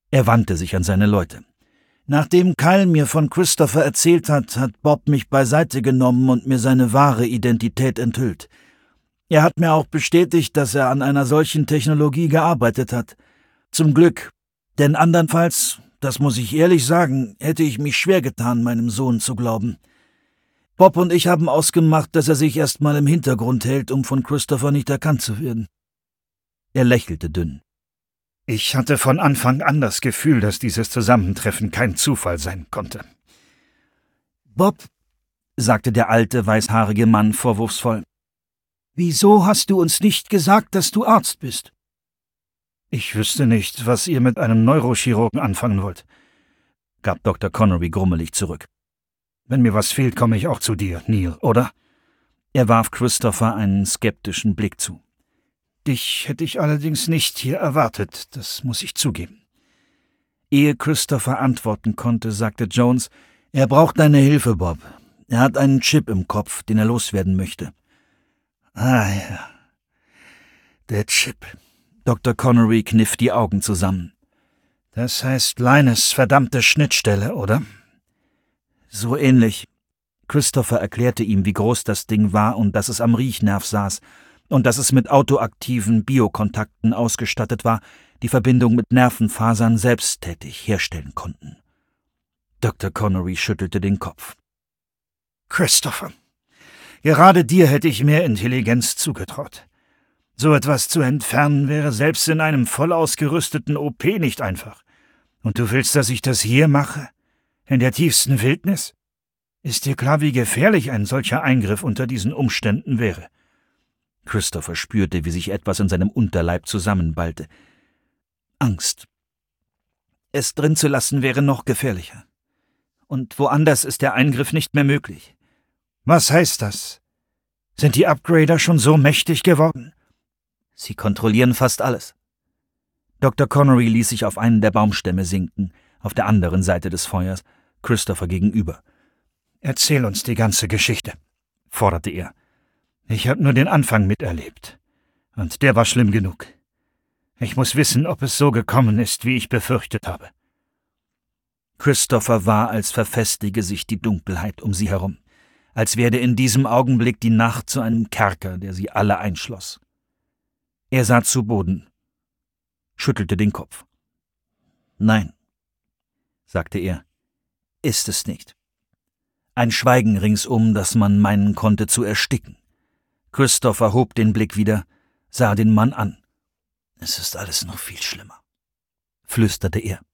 Er wandte sich an seine Leute. »Nachdem Kyle mir von Christopher erzählt hat, hat Bob mich beiseite genommen und mir seine wahre Identität enthüllt. Er hat mir auch bestätigt, dass er an einer solchen Technologie gearbeitet hat. Zum Glück, denn andernfalls, das muss ich ehrlich sagen, hätte ich mich schwer getan, meinem Sohn zu glauben. Bob und ich haben ausgemacht, dass er sich erst mal im Hintergrund hält, um von Christopher nicht erkannt zu werden.« Er lächelte dünn. »Ich hatte von Anfang an das Gefühl, dass dieses Zusammentreffen kein Zufall sein konnte.« »Bob«, sagte der alte, weißhaarige Mann vorwurfsvoll, »wieso hast du uns nicht gesagt, dass du Arzt bist?« »Ich wüsste nicht, was ihr mit einem Neurochirurgen anfangen wollt«, gab Dr. Connery grummelig zurück. »Wenn mir was fehlt, komme ich auch zu dir, Neil, oder?« Er warf Christopher einen skeptischen Blick zu. »Dich hätte ich allerdings nicht hier erwartet, das muss ich zugeben.« Ehe Christopher antworten konnte, sagte Jones, »Er braucht deine Hilfe, Bob. Er hat einen Chip im Kopf, den er loswerden möchte.« »Ah ja, der Chip.« Dr. Connery kniff die Augen zusammen. »Das heißt Linus verdammte Schnittstelle, oder?« »So ähnlich.« Christopher erklärte ihm, wie groß das Ding war und dass es am Riechnerv saß und dass es mit autoaktiven Biokontakten ausgestattet war, die Verbindung mit Nervenfasern selbsttätig herstellen konnten. Dr. Connery schüttelte den Kopf. »Christopher, gerade dir hätte ich mehr Intelligenz zugetraut. So etwas zu entfernen wäre selbst in einem voll ausgerüsteten OP nicht einfach. Und du willst, dass ich das hier mache? In der tiefsten Wildnis? Ist dir klar, wie gefährlich ein solcher Eingriff unter diesen Umständen wäre?« Christopher spürte, wie sich etwas in seinem Unterleib zusammenballte. Angst. Es drin zu lassen wäre noch gefährlicher. Und woanders ist der Eingriff nicht mehr möglich. »Was heißt das? Sind die Upgrader schon so mächtig geworden?« »Sie kontrollieren fast alles.« Dr. Connery ließ sich auf einen der Baumstämme sinken, auf der anderen Seite des Feuers, Christopher gegenüber. »Erzähl uns die ganze Geschichte«, forderte er. »Ich habe nur den Anfang miterlebt. Und der war schlimm genug. Ich muss wissen, ob es so gekommen ist, wie ich befürchtet habe.« Christopher war, als verfestige sich die Dunkelheit um sie herum, als werde in diesem Augenblick die Nacht zu einem Kerker, der sie alle einschloss. Er sah zu Boden, schüttelte den Kopf. »Nein«, sagte er, »ist es nicht.« Ein Schweigen ringsum, das man meinen konnte zu ersticken. Christopher hob den Blick wieder, sah den Mann an. »Es ist alles noch viel schlimmer«, flüsterte er.